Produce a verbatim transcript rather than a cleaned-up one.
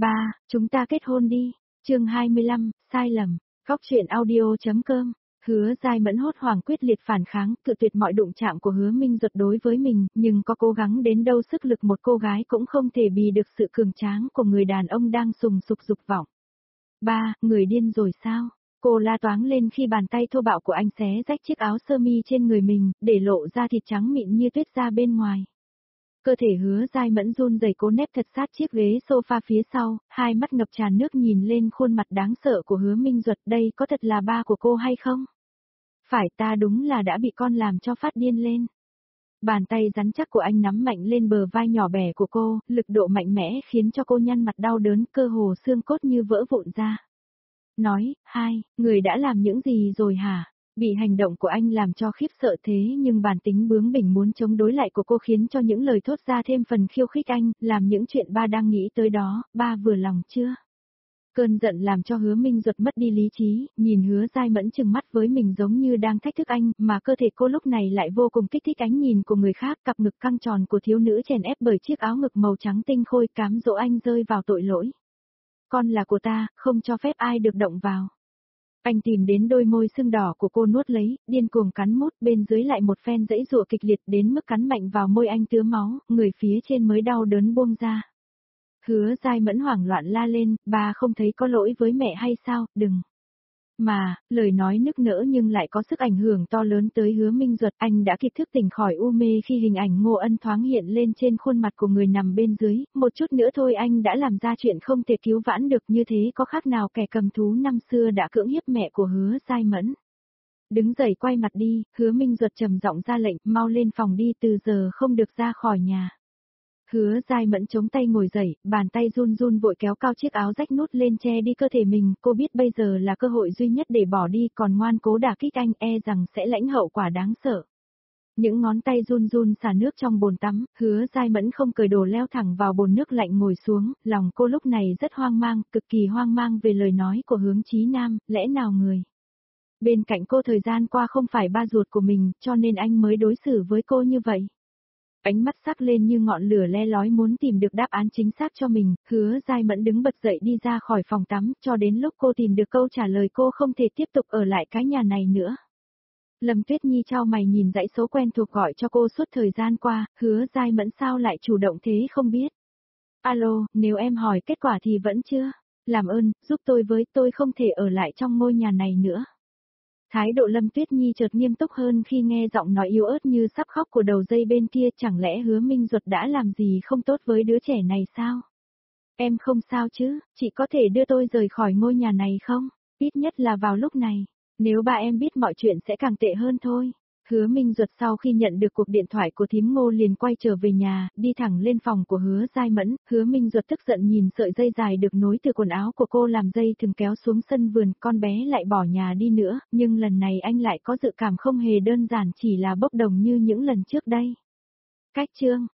Ba, chúng ta kết hôn đi. Chương hai mươi lăm, sai lầm. Góc truyện audio.com. Hứa Giai Mẫn hốt hoảng quyết liệt phản kháng, cự tuyệt mọi đụng chạm của Hứa Minh Duật đối với mình, nhưng có cố gắng đến đâu sức lực một cô gái cũng không thể bì được sự cường tráng của người đàn ông đang sùng sục dục vọng. Ba, người điên rồi sao? Cô la toáng lên khi bàn tay thô bạo của anh xé rách chiếc áo sơ mi trên người mình, để lộ ra thịt trắng mịn như tuyết ra bên ngoài. Cơ thể Hứa Giai Mẫn run rẩy cố nép thật sát chiếc ghế sofa phía sau, hai mắt ngập tràn nước nhìn lên khuôn mặt đáng sợ của Hứa Minh Duật, đây có thật là ba của cô hay không? Phải, ta đúng là đã bị con làm cho phát điên lên. Bàn tay rắn chắc của anh nắm mạnh lên bờ vai nhỏ bé của cô, lực độ mạnh mẽ khiến cho cô nhăn mặt đau đớn, cơ hồ xương cốt như vỡ vụn ra. Nói, hai, người đã làm những gì rồi hả? Bị hành động của anh làm cho khiếp sợ thế nhưng bản tính bướng bỉnh muốn chống đối lại của cô khiến cho những lời thốt ra thêm phần khiêu khích anh, làm những chuyện ba đang nghĩ tới đó, ba vừa lòng chưa? Cơn giận làm cho Hứa Minh Duật mất đi lý trí, nhìn Hứa Giai Mẫn trừng mắt với mình giống như đang thách thức anh, mà cơ thể cô lúc này lại vô cùng kích thích ánh nhìn của người khác, cặp ngực căng tròn của thiếu nữ chèn ép bởi chiếc áo ngực màu trắng tinh khôi cám dỗ anh rơi vào tội lỗi. Con là của ta, không cho phép ai được động vào. Anh tìm đến đôi môi sưng đỏ của cô nuốt lấy, điên cuồng cắn mút, bên dưới lại một phen dãy giụa kịch liệt đến mức cắn mạnh vào môi anh tứa máu, người phía trên mới đau đớn buông ra. Hứa Giai Mẫn hoảng loạn la lên, bà không thấy có lỗi với mẹ hay sao, đừng. Mà, lời nói nức nở nhưng lại có sức ảnh hưởng to lớn tới Hứa Minh Duật, anh đã kịp thức tỉnh khỏi u mê khi hình ảnh Ngô Ân thoáng hiện lên trên khuôn mặt của người nằm bên dưới, một chút nữa thôi anh đã làm ra chuyện không thể cứu vãn được, như thế có khác nào kẻ cầm thú năm xưa đã cưỡng hiếp mẹ của Hứa Giai Mẫn. Đứng dậy quay mặt đi, Hứa Minh Duật trầm giọng ra lệnh, mau lên phòng đi, từ giờ không được ra khỏi nhà. Hứa Giai Mẫn chống tay ngồi dậy, bàn tay run run vội kéo cao chiếc áo rách nút lên che đi cơ thể mình, cô biết bây giờ là cơ hội duy nhất để bỏ đi, còn ngoan cố đả kích anh e rằng sẽ lãnh hậu quả đáng sợ. Những ngón tay run run xả nước trong bồn tắm, Hứa Giai Mẫn không cởi đồ leo thẳng vào bồn nước lạnh ngồi xuống, lòng cô lúc này rất hoang mang, cực kỳ hoang mang về lời nói của Hướng Chí Nam, lẽ nào người bên cạnh cô thời gian qua không phải ba ruột của mình, cho nên anh mới đối xử với cô như vậy. Ánh mắt sắc lên như ngọn lửa le lói muốn tìm được đáp án chính xác cho mình, Hứa Giai Mẫn đứng bật dậy đi ra khỏi phòng tắm, cho đến lúc cô tìm được câu trả lời cô không thể tiếp tục ở lại cái nhà này nữa. Lâm Tuyết Nhi chau mày nhìn dãy số quen thuộc gọi cho cô suốt thời gian qua, Hứa Giai Mẫn sao lại chủ động thế không biết. Alo, nếu em hỏi kết quả thì vẫn chưa, làm ơn, giúp tôi với, tôi không thể ở lại trong ngôi nhà này nữa. Thái độ Lâm Tuyết Nhi chợt nghiêm túc hơn khi nghe giọng nói yếu ớt như sắp khóc của đầu dây bên kia, chẳng lẽ Hứa Minh Duật đã làm gì không tốt với đứa trẻ này sao? Em không sao chứ, chị có thể đưa tôi rời khỏi ngôi nhà này không? Ít nhất là vào lúc này, nếu ba em biết mọi chuyện sẽ càng tệ hơn thôi. Hứa Minh Duật sau khi nhận được cuộc điện thoại của thím Ngô liền quay trở về nhà, đi thẳng lên phòng của Hứa Giai Mẫn, Hứa Minh Duật tức giận nhìn sợi dây dài được nối từ quần áo của cô làm dây thừng kéo xuống sân vườn, con bé lại bỏ nhà đi nữa, nhưng lần này anh lại có dự cảm không hề đơn giản chỉ là bốc đồng như những lần trước đây. Cách chương